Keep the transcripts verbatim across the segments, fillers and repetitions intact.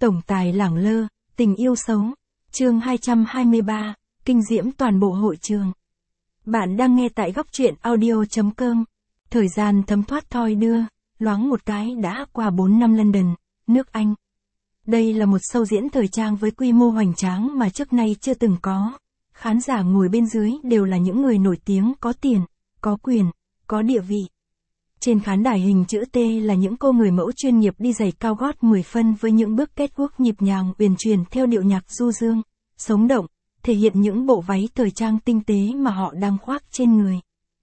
Tổng tài lẳng lơ, tình yêu xấu. Chương hai trăm hai mươi ba, kinh diễm toàn bộ hội trường. Bạn đang nghe tại góc truyện audio chấm com. Thời gian thấm thoát thoi đưa, loáng một cái đã qua bốn năm London, nước Anh. Đây là một show diễn thời trang với quy mô hoành tráng mà trước nay chưa từng có. Khán giả ngồi bên dưới đều là những người nổi tiếng, có tiền, có quyền, có địa vị. Trên khán đài hình chữ T là những cô người mẫu chuyên nghiệp đi giày cao gót mười phân với những bước catwalk nhịp nhàng uyển chuyển theo điệu nhạc du dương, sống động, thể hiện những bộ váy thời trang tinh tế mà họ đang khoác trên người.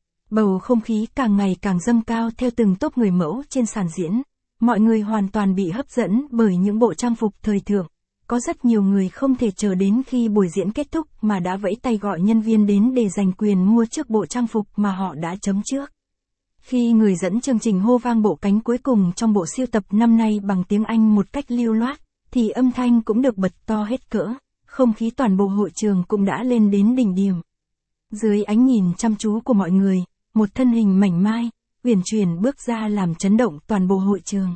Bầu không khí càng ngày càng dâng cao theo từng tốp người mẫu trên sàn diễn. Mọi người hoàn toàn bị hấp dẫn bởi những bộ trang phục thời thượng. Có rất nhiều người không thể chờ đến khi buổi diễn kết thúc mà đã vẫy tay gọi nhân viên đến để giành quyền mua trước bộ trang phục mà họ đã chấm trước. Khi người dẫn chương trình hô vang bộ cánh cuối cùng trong bộ siêu tập năm nay bằng tiếng Anh một cách lưu loát, thì âm thanh cũng được bật to hết cỡ, không khí toàn bộ hội trường cũng đã lên đến đỉnh điểm. Dưới ánh nhìn chăm chú của mọi người, một thân hình mảnh mai, uyển chuyển bước ra làm chấn động toàn bộ hội trường.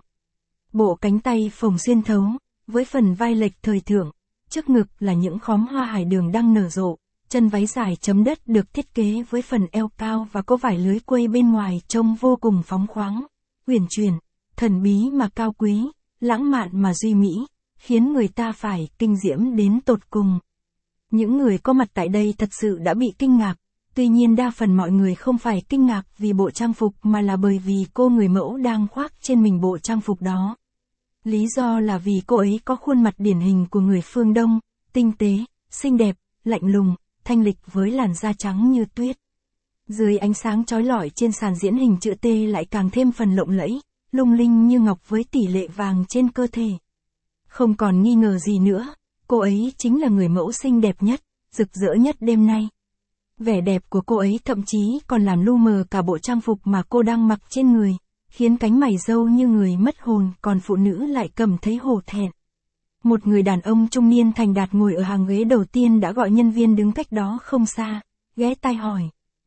Bộ cánh tay phồng xuyên thấu, với phần vai lệch thời thượng, trước ngực là những khóm hoa hải đường đang nở rộ, chân váy dài chấm đất được thiết kế với phần eo cao và có vải lưới quây bên ngoài trông vô cùng phóng khoáng, uyển chuyển, thần bí mà cao quý, lãng mạn mà duy mỹ, khiến người ta phải kinh diễm đến tột cùng. Những người có mặt tại đây thật sự đã bị kinh ngạc. Tuy nhiên đa phần mọi người không phải kinh ngạc vì bộ trang phục mà là bởi vì cô người mẫu đang khoác trên mình bộ trang phục đó. Lý do là vì cô ấy có khuôn mặt điển hình của người phương Đông, tinh tế, xinh đẹp, lạnh lùng, thanh lịch với làn da trắng như tuyết. Dưới ánh sáng chói lọi trên sàn diễn hình chữ T lại càng thêm phần lộng lẫy, lung linh như ngọc với tỷ lệ vàng trên cơ thể. Không còn nghi ngờ gì nữa, cô ấy chính là người mẫu xinh đẹp nhất, rực rỡ nhất đêm nay. Vẻ đẹp của cô ấy thậm chí còn làm lu mờ cả bộ trang phục mà cô đang mặc trên người, khiến cánh mày râu như người mất hồn, còn phụ nữ lại cầm thấy hổ thẹn. Một người đàn ông trung niên thành đạt ngồi ở hàng ghế đầu tiên đã gọi nhân viên đứng cách đó không xa, ghé tai hỏi.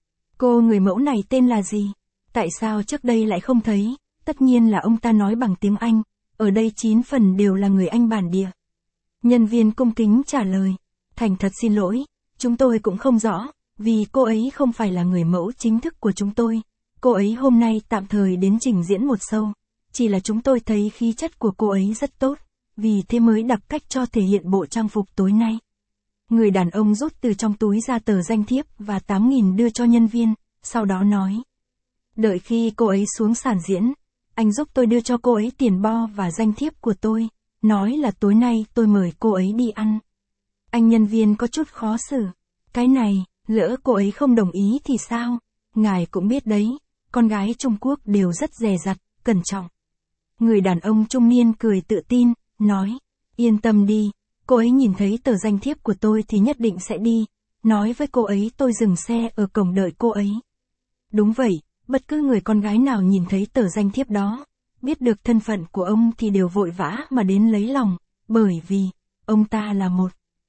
Cô người mẫu này tên là gì? Tại sao trước đây lại không thấy? Tất nhiên là ông ta nói bằng tiếng Anh, ở đây chín phần đều là người Anh bản địa. Nhân viên cung kính trả lời, thành thật xin lỗi, chúng tôi cũng không rõ. Vì cô ấy không phải là người mẫu chính thức của chúng tôi. Cô ấy hôm nay tạm thời đến trình diễn một show. Chỉ là chúng tôi thấy khí chất của cô ấy rất tốt. Vì thế mới đặc cách cho thể hiện bộ trang phục tối nay. Người đàn ông rút từ trong túi ra tờ danh thiếp và tám nghìn đưa cho nhân viên. Sau đó nói. Đợi khi cô ấy xuống sàn diễn, anh giúp tôi đưa cho cô ấy tiền bo và danh thiếp của tôi. Nói là tối nay tôi mời cô ấy đi ăn. Anh nhân viên có chút khó xử. Cái này... Lỡ cô ấy không đồng ý thì sao? Ngài cũng biết đấy, con gái Trung Quốc đều rất dè dặt, cẩn trọng. Người đàn ông trung niên cười tự tin, nói, yên tâm đi, cô ấy nhìn thấy tờ danh thiếp của tôi thì nhất định sẽ đi. Nói với cô ấy tôi dừng xe ở cổng đợi cô ấy. Đúng vậy, bất cứ người con gái nào nhìn thấy tờ danh thiếp đó, biết được thân phận của ông thì đều vội vã mà đến lấy lòng, bởi vì, ông ta là một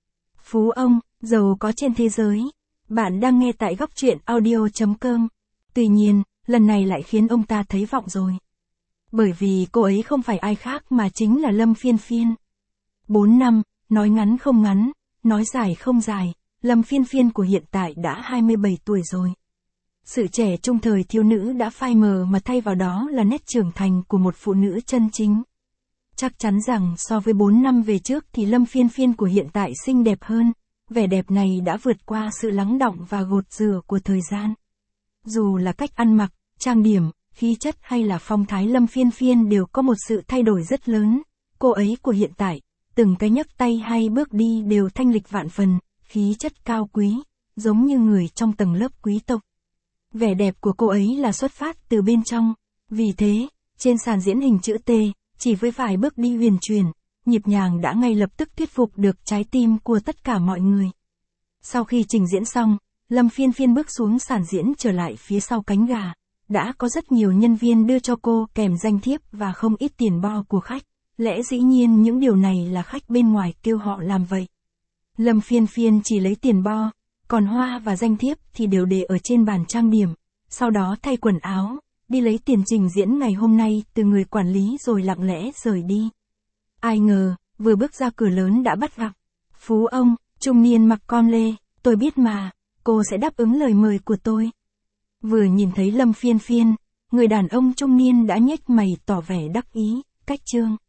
phú ông, giàu có trên thế giới. Bạn đang nghe tại góc truyện audio chấm com. Tuy nhiên, lần này lại khiến ông ta thấy vọng rồi. Bởi vì cô ấy không phải ai khác mà chính là Lâm Phiên Phiên. Bốn năm, nói ngắn không ngắn, nói dài không dài, Lâm Phiên Phiên của hiện tại đã hai mươi bảy tuổi rồi. Sự trẻ trung thời thiếu nữ đã phai mờ mà thay vào đó là nét trưởng thành của một phụ nữ chân chính. Chắc chắn rằng so với bốn năm về trước thì Lâm Phiên Phiên của hiện tại xinh đẹp hơn. Vẻ đẹp này đã vượt qua sự lắng đọng và gột rửa của thời gian. Dù là cách ăn mặc, trang điểm, khí chất hay là phong thái Lâm Phiên Phiên đều có một sự thay đổi rất lớn. Cô ấy của hiện tại, từng cái nhấc tay hay bước đi đều thanh lịch vạn phần, khí chất cao quý, giống như người trong tầng lớp quý tộc. Vẻ đẹp của cô ấy là xuất phát từ bên trong. Vì thế, trên sàn diễn hình chữ T, chỉ với vài bước đi huyền chuyển, nhịp nhàng đã ngay lập tức thuyết phục được trái tim của tất cả mọi người. Sau khi trình diễn xong, Lâm Phiên Phiên bước xuống sàn diễn trở lại phía sau cánh gà. Đã có rất nhiều nhân viên đưa cho cô kèm danh thiếp và không ít tiền bo của khách. Lẽ dĩ nhiên những điều này là khách bên ngoài kêu họ làm vậy. Lâm Phiên Phiên chỉ lấy tiền bo, còn hoa và danh thiếp thì đều để ở trên bàn trang điểm. Sau đó thay quần áo, đi lấy tiền trình diễn ngày hôm nay từ người quản lý rồi lặng lẽ rời đi. Ai ngờ, vừa bước ra cửa lớn đã bắt gặp. Phú ông, trung niên mặc con lê, tôi biết mà, cô sẽ đáp ứng lời mời của tôi. Vừa nhìn thấy Lâm Phiên Phiên, người đàn ông trung niên đã nhếch mày tỏ vẻ đắc ý, cách Trương